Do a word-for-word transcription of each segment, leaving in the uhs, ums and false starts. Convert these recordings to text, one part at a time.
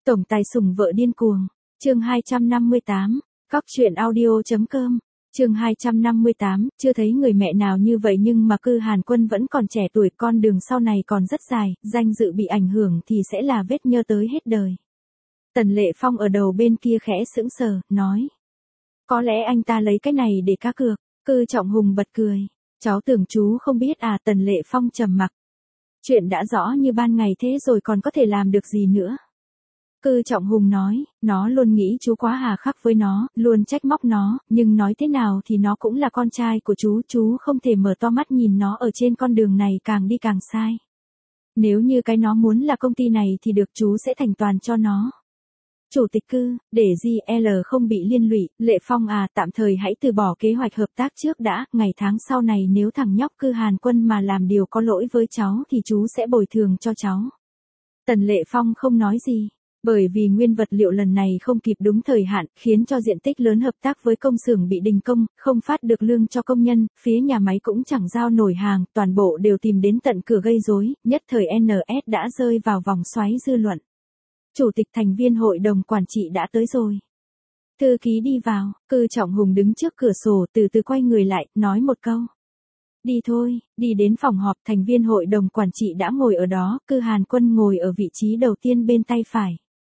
Tổng tài sủng vợ điên cuồng. Chương hai trăm năm mươi tám. Cóc truyện audio chấm com. Chương hai trăm năm mươi tám, chưa thấy người mẹ nào như vậy nhưng mà Cư Hàn Quân vẫn còn trẻ tuổi, con đường sau này còn rất dài, danh dự bị ảnh hưởng thì sẽ là vết nhơ tới hết đời. Tần Lệ Phong ở đầu bên kia khẽ sững sờ, nói. Có lẽ anh ta lấy cái này để cá cược. Cư Trọng Hùng bật cười. Cháu tưởng chú không biết à? Tần Lệ Phong trầm mặc. Chuyện đã rõ như ban ngày thế rồi còn có thể làm được gì nữa. Cư Trọng Hùng nói, nó luôn nghĩ chú quá hà khắc với nó, luôn trách móc nó, nhưng nói thế nào thì nó cũng là con trai của chú, chú không thể mở to mắt nhìn nó ở trên con đường này càng đi càng sai. Nếu như cái nó muốn là công ty này thì được, chú sẽ thành toàn cho nó. Chủ tịch Cư, để giê lờ không bị liên lụy, Lệ Phong à, tạm thời hãy từ bỏ kế hoạch hợp tác trước đã, ngày tháng sau này nếu thằng nhóc Cư Hàn Quân mà làm điều có lỗi với cháu thì chú sẽ bồi thường cho cháu. Tần Lệ Phong không nói gì. Bởi vì nguyên vật liệu lần này không kịp đúng thời hạn, khiến cho diện tích lớn hợp tác với công xưởng bị đình công, không phát được lương cho công nhân, phía nhà máy cũng chẳng giao nổi hàng, toàn bộ đều tìm đến tận cửa gây rối, nhất thời en ét đã rơi vào vòng xoáy dư luận. Chủ tịch thành viên hội đồng quản trị đã tới rồi. Thư ký đi vào, Cư Trọng Hùng đứng trước cửa sổ từ từ quay người lại, nói một câu. Đi thôi, đi đến phòng họp, thành viên hội đồng quản trị đã ngồi ở đó, Cư Hàn Quân ngồi ở vị trí đầu tiên bên tay phải.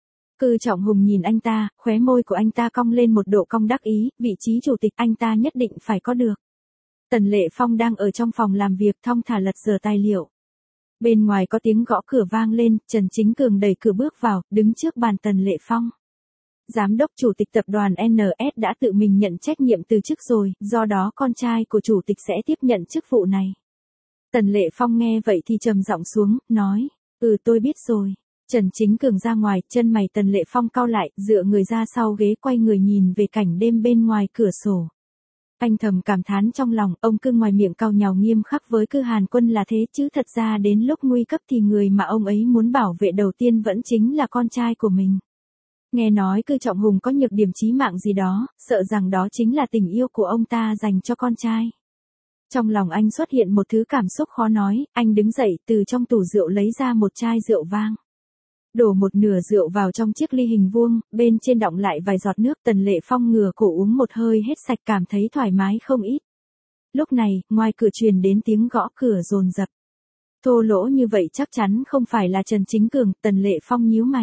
Cư Trọng Hùng nhìn anh ta, khóe môi của anh ta cong lên một độ cong đắc ý, vị trí chủ tịch anh ta nhất định phải có được. Tần Lệ Phong đang ở trong phòng làm việc thong thả lật dở tài liệu. Bên ngoài có tiếng gõ cửa vang lên, Trần Chính Cường đẩy cửa bước vào, đứng trước bàn Tần Lệ Phong. Giám đốc chủ tịch tập đoàn en ét đã tự mình nhận trách nhiệm từ chức rồi, do đó con trai của chủ tịch sẽ tiếp nhận chức vụ này. Tần Lệ Phong nghe vậy thì trầm giọng xuống, nói, ừ tôi biết rồi. Trần Chính Cường ra ngoài, chân mày Tần Lệ Phong cau lại, dựa người ra sau ghế quay người nhìn về cảnh đêm bên ngoài cửa sổ. Anh thầm cảm thán trong lòng, ông Cư ngoài miệng cau nhàu nghiêm khắc với Cư Hàn Quân là thế chứ thật ra đến lúc nguy cấp thì người mà ông ấy muốn bảo vệ đầu tiên vẫn chính là con trai của mình. Nghe nói Cư Trọng Hùng có nhược điểm chí mạng gì đó, sợ rằng đó chính là tình yêu của ông ta dành cho con trai. Trong lòng anh xuất hiện một thứ cảm xúc khó nói, anh đứng dậy từ trong tủ rượu lấy ra một chai rượu vang. Đổ một nửa rượu vào trong chiếc ly hình vuông, bên trên đọng lại vài giọt nước. Tần Lệ Phong ngửa cổ uống một hơi hết sạch, cảm thấy thoải mái không ít. Lúc này, ngoài cửa truyền đến tiếng gõ cửa dồn dập. Thô lỗ như vậy chắc chắn không phải là Trần Chính Cường, Tần Lệ Phong nhíu mày.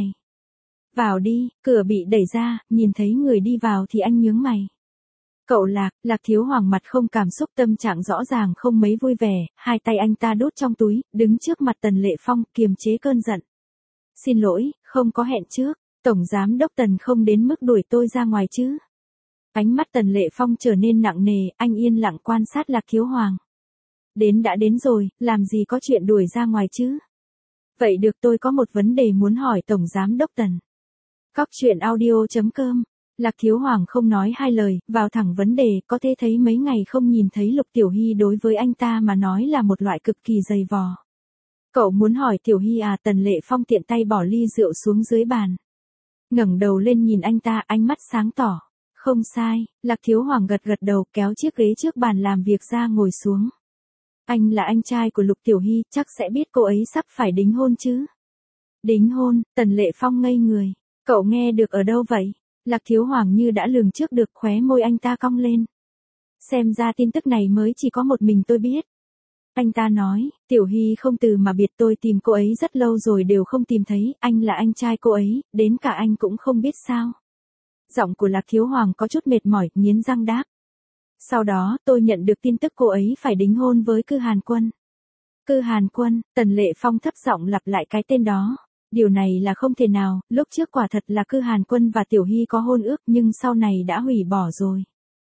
Vào đi, cửa bị đẩy ra, nhìn thấy người đi vào thì anh nhướng mày. Cậu Lạc, Lạc Thiếu Hoàng mặt không cảm xúc, tâm trạng rõ ràng không mấy vui vẻ, hai tay anh ta đút trong túi, đứng trước mặt Tần Lệ Phong, kiềm chế cơn giận. Xin lỗi, không có hẹn trước, Tổng Giám đốc Tần không đến mức đuổi tôi ra ngoài chứ. Ánh mắt Tần Lệ Phong trở nên nặng nề, anh yên lặng quan sát Lạc Thiếu Hoàng. Đến đã đến rồi, làm gì có chuyện đuổi ra ngoài chứ. Vậy được, tôi có một vấn đề muốn hỏi Tổng Giám đốc Tần. Cóc truyện audio chấm com. Lạc Thiếu Hoàng không nói hai lời, vào thẳng vấn đề, có thể thấy mấy ngày không nhìn thấy Lục Tiểu Hy đối với anh ta mà nói là một loại cực kỳ dày vò. Cậu muốn hỏi Tiểu Hy à? Tần Lệ Phong tiện tay bỏ ly rượu xuống dưới bàn. Ngẩng đầu lên nhìn anh ta, ánh mắt sáng tỏ. Không sai, Lạc Thiếu Hoàng gật gật đầu, kéo chiếc ghế trước bàn làm việc ra ngồi xuống. Anh là anh trai của Lục Tiểu Hy, chắc sẽ biết cô ấy sắp phải đính hôn chứ. Đính hôn? Tần Lệ Phong ngây người. Cậu nghe được ở đâu vậy? Lạc Thiếu Hoàng như đã lường trước được, khóe môi anh ta cong lên. Xem ra tin tức này mới chỉ có một mình tôi biết. Anh ta nói, Tiểu Hy không từ mà biệt, tôi tìm cô ấy rất lâu rồi đều không tìm thấy, anh là anh trai cô ấy, đến cả anh cũng không biết sao. Giọng của Lạc Thiếu Hoàng có chút mệt mỏi, nghiến răng đáp. Sau đó, tôi nhận được tin tức cô ấy phải đính hôn với Cư Hàn Quân. Cư Hàn Quân, Tần Lệ Phong thấp giọng lặp lại cái tên đó. Điều này là không thể nào, lúc trước quả thật là Cư Hàn Quân và Tiểu Hy có hôn ước nhưng sau này đã hủy bỏ rồi.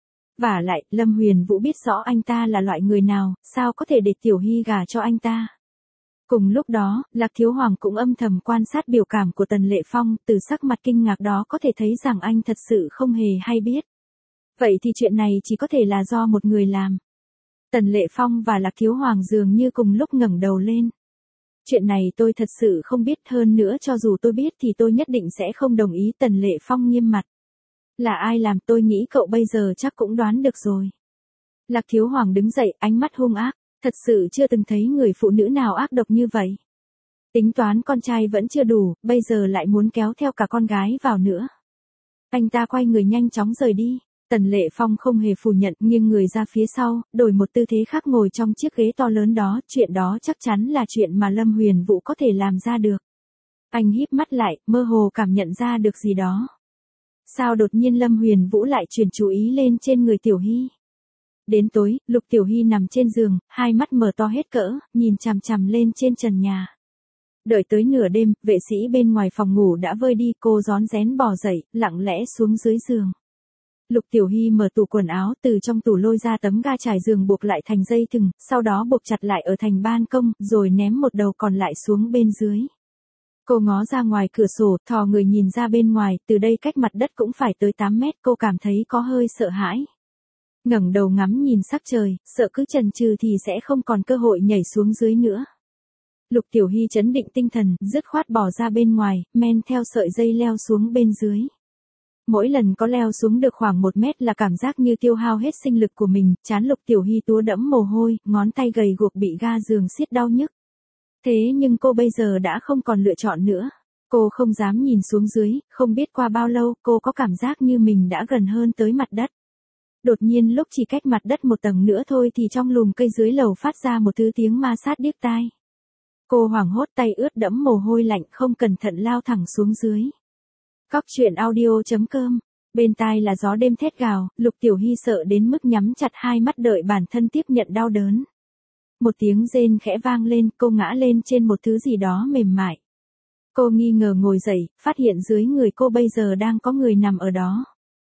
Vả lại, Lâm Huyền Vũ biết rõ anh ta là loại người nào, sao có thể để Tiểu Hy gả cho anh ta. Cùng lúc đó, Lạc Thiếu Hoàng cũng âm thầm quan sát biểu cảm của Tần Lệ Phong, từ sắc mặt kinh ngạc đó có thể thấy rằng anh thật sự không hề hay biết. Vậy thì chuyện này chỉ có thể là do một người làm. Tần Lệ Phong và Lạc Thiếu Hoàng dường như cùng lúc ngẩng đầu lên. Chuyện này tôi thật sự không biết, hơn nữa cho dù tôi biết thì tôi nhất định sẽ không đồng ý. Tần Lệ Phong nghiêm mặt. Là ai làm? Tôi nghĩ cậu bây giờ chắc cũng đoán được rồi. Lạc Thiếu Hoàng đứng dậy, ánh mắt hung ác. Thật sự chưa từng thấy người phụ nữ nào ác độc như vậy. Tính toán con trai vẫn chưa đủ, bây giờ lại muốn kéo theo cả con gái vào nữa. Anh ta quay người nhanh chóng rời đi. Tần Lệ Phong không hề phủ nhận, nghiêng người ra phía sau, đổi một tư thế khác ngồi trong chiếc ghế to lớn đó, chuyện đó chắc chắn là chuyện mà Lâm Huyền Vũ có thể làm ra được. Anh híp mắt lại, mơ hồ cảm nhận ra được gì đó. Sao đột nhiên Lâm Huyền Vũ lại chuyển chú ý lên trên người Tiểu Hy? Đến tối, Lục Tiểu Hy nằm trên giường, hai mắt mở to hết cỡ, nhìn chằm chằm lên trên trần nhà. Đợi tới nửa đêm, vệ sĩ bên ngoài phòng ngủ đã vơi đi, cô rón rén bò dậy, lặng lẽ xuống dưới giường. Lục Tiểu Hy mở tủ quần áo, từ trong tủ lôi ra tấm ga trải giường buộc lại thành dây thừng, sau đó buộc chặt lại ở thành ban công, rồi ném một đầu còn lại xuống bên dưới. Cô ngó ra ngoài cửa sổ, thò người nhìn ra bên ngoài, từ đây cách mặt đất cũng phải tới tám mét, cô cảm thấy có hơi sợ hãi. Ngẩng đầu ngắm nhìn sắc trời, sợ cứ chần chừ thì sẽ không còn cơ hội nhảy xuống dưới nữa. Lục Tiểu Hy trấn định tinh thần, dứt khoát bỏ ra bên ngoài, men theo sợi dây leo xuống bên dưới. Mỗi lần có leo xuống được khoảng một mét là cảm giác như tiêu hao hết sinh lực của mình, trán Lục Tiểu Hy túa đẫm mồ hôi, ngón tay gầy guộc bị ga giường siết đau nhức. Thế nhưng cô bây giờ đã không còn lựa chọn nữa. Cô không dám nhìn xuống dưới, không biết qua bao lâu cô có cảm giác như mình đã gần hơn tới mặt đất. Đột nhiên lúc chỉ cách mặt đất một tầng nữa thôi thì trong lùm cây dưới lầu phát ra một thứ tiếng ma sát điếc tai. Cô hoảng hốt, tay ướt đẫm mồ hôi lạnh, không cẩn thận lao thẳng xuống dưới. Cóc truyện audio chấm com. Bên tai là gió đêm thét gào, Lục Tiểu Hy sợ đến mức nhắm chặt hai mắt đợi bản thân tiếp nhận đau đớn. Một tiếng rên khẽ vang lên, cô ngã lên trên một thứ gì đó mềm mại. Cô nghi ngờ ngồi dậy, phát hiện dưới người cô bây giờ đang có người nằm ở đó.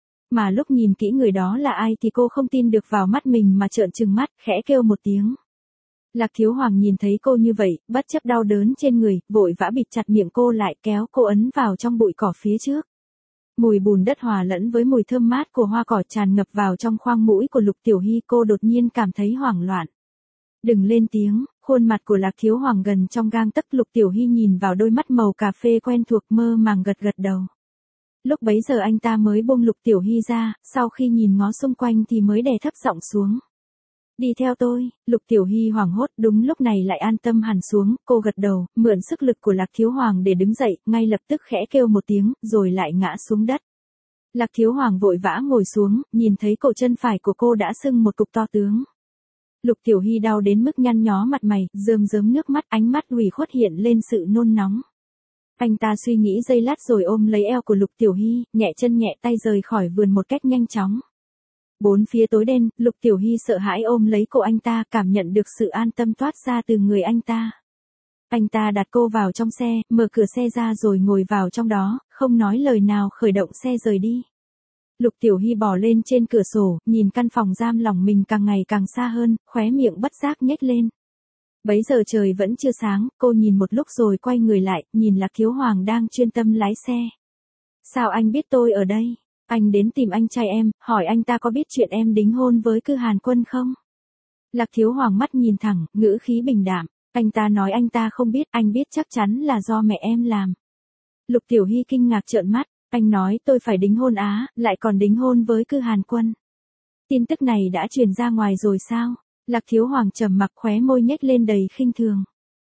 Mà lúc nhìn kỹ người đó là ai thì cô không tin được vào mắt mình mà trợn trừng mắt, khẽ kêu một tiếng. Lạc Thiếu Hoàng nhìn thấy cô như vậy, bất chấp đau đớn trên người, vội vã bịt chặt miệng cô lại, kéo cô ấn vào trong bụi cỏ phía trước. Mùi bùn đất hòa lẫn với mùi thơm mát của hoa cỏ tràn ngập vào trong khoang mũi của Lục Tiểu Hy, cô đột nhiên cảm thấy hoảng loạn. Đừng lên tiếng, khuôn mặt của Lạc Thiếu Hoàng gần trong gang tấc. Lục Tiểu Hy nhìn vào đôi mắt màu cà phê quen thuộc, mơ màng gật gật đầu. Lúc bấy giờ anh ta mới buông Lục Tiểu Hy ra, sau khi nhìn ngó xung quanh thì mới đè thấp giọng xuống. Đi theo tôi. Lục Tiểu Hy hoảng hốt, đúng lúc này lại an tâm hẳn xuống, cô gật đầu, mượn sức lực của Lạc Thiếu Hoàng để đứng dậy, ngay lập tức khẽ kêu một tiếng, rồi lại ngã xuống đất. Lạc Thiếu Hoàng vội vã ngồi xuống, nhìn thấy cổ chân phải của cô đã sưng một cục to tướng. Lục Tiểu Hy đau đến mức nhăn nhó mặt mày, rơm rớm nước mắt, ánh mắt ủy khuất hiện lên sự nôn nóng. Anh ta suy nghĩ giây lát rồi ôm lấy eo của Lục Tiểu Hy, nhẹ chân nhẹ tay rời khỏi vườn một cách nhanh chóng. Bốn phía tối đen, Lục Tiểu Hy sợ hãi ôm lấy cổ anh ta, cảm nhận được sự an tâm toát ra từ người anh ta. Anh ta đặt cô vào trong xe, mở cửa xe ra rồi ngồi vào trong đó, không nói lời nào khởi động xe rời đi. Lục Tiểu Hy bò lên trên cửa sổ, nhìn căn phòng giam lỏng mình càng ngày càng xa hơn, khóe miệng bất giác nhếch lên. Bấy giờ trời vẫn chưa sáng, cô nhìn một lúc rồi quay người lại, nhìn Lạc Thiếu Hoàng đang chuyên tâm lái xe. Sao anh biết tôi ở đây? Anh đến tìm anh trai em, hỏi anh ta có biết chuyện em đính hôn với Cư Hàn Quân không? Lạc Thiếu Hoàng mắt nhìn thẳng, ngữ khí bình đạm. Anh ta nói anh ta không biết, anh biết chắc chắn là do mẹ em làm. Lục Tiểu Hy kinh ngạc trợn mắt, anh nói tôi phải đính hôn á, lại còn đính hôn với Cư Hàn Quân. Tin tức này đã truyền ra ngoài rồi sao? Lạc Thiếu Hoàng trầm mặc, khóe môi nhếch lên đầy khinh thường.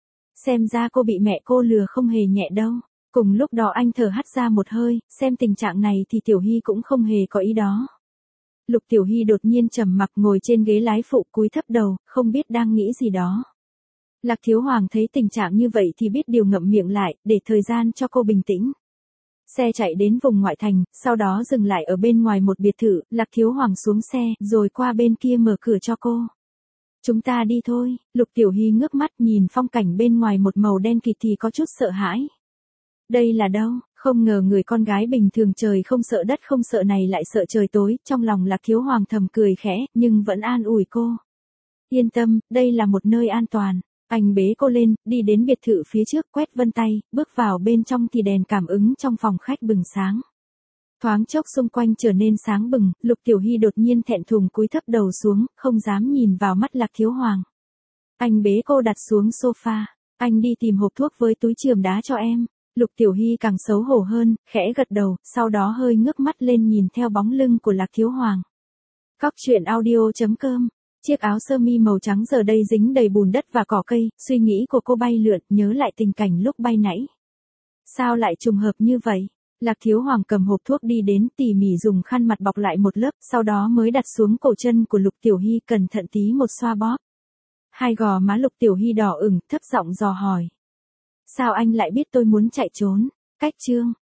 Xem ra cô bị mẹ cô lừa không hề nhẹ đâu. Cùng lúc đó anh thở hắt ra một hơi, xem tình trạng này thì Tiểu Hy cũng không hề có ý đó. Lục Tiểu Hy đột nhiên trầm mặc ngồi trên ghế lái phụ, cúi thấp đầu, không biết đang nghĩ gì đó. Lạc Thiếu Hoàng thấy tình trạng như vậy thì biết điều, ngậm miệng lại, để thời gian cho cô bình tĩnh. Xe chạy đến vùng ngoại thành, sau đó dừng lại ở bên ngoài một biệt thự, Lạc Thiếu Hoàng xuống xe, rồi qua bên kia mở cửa cho cô. Chúng ta đi thôi. Lục Tiểu Hy ngước mắt nhìn phong cảnh bên ngoài một màu đen kịt thì có chút sợ hãi. Đây là đâu? Không ngờ người con gái bình thường trời không sợ đất không sợ này lại sợ trời tối, trong lòng Lạc Thiếu Hoàng thầm cười khẽ, nhưng vẫn an ủi cô. Yên tâm, đây là một nơi an toàn. Anh bế cô lên, đi đến biệt thự phía trước, quét vân tay, bước vào bên trong thì đèn cảm ứng trong phòng khách bừng sáng. Thoáng chốc xung quanh trở nên sáng bừng, Lục Tiểu Hy đột nhiên thẹn thùng cúi thấp đầu xuống, không dám nhìn vào mắt Lạc Thiếu Hoàng. Anh bế cô đặt xuống sofa, anh đi tìm hộp thuốc với túi chườm đá cho em. Lục Tiểu Hy càng xấu hổ hơn, khẽ gật đầu, sau đó hơi ngước mắt lên nhìn theo bóng lưng của Lạc Thiếu Hoàng. Cóc truyện audio chấm com Chiếc áo sơ mi màu trắng giờ đây dính đầy bùn đất và cỏ cây, suy nghĩ của cô bay lượn, nhớ lại tình cảnh lúc bay nãy. Sao lại trùng hợp như vậy? Lạc Thiếu Hoàng cầm hộp thuốc đi đến, tỉ mỉ dùng khăn mặt bọc lại một lớp, sau đó mới đặt xuống cổ chân của Lục Tiểu Hy, cẩn thận tí một xoa bóp. Hai gò má Lục Tiểu Hy đỏ ửng, thấp giọng dò hỏi. Sao anh lại biết tôi muốn chạy trốn? Cách chương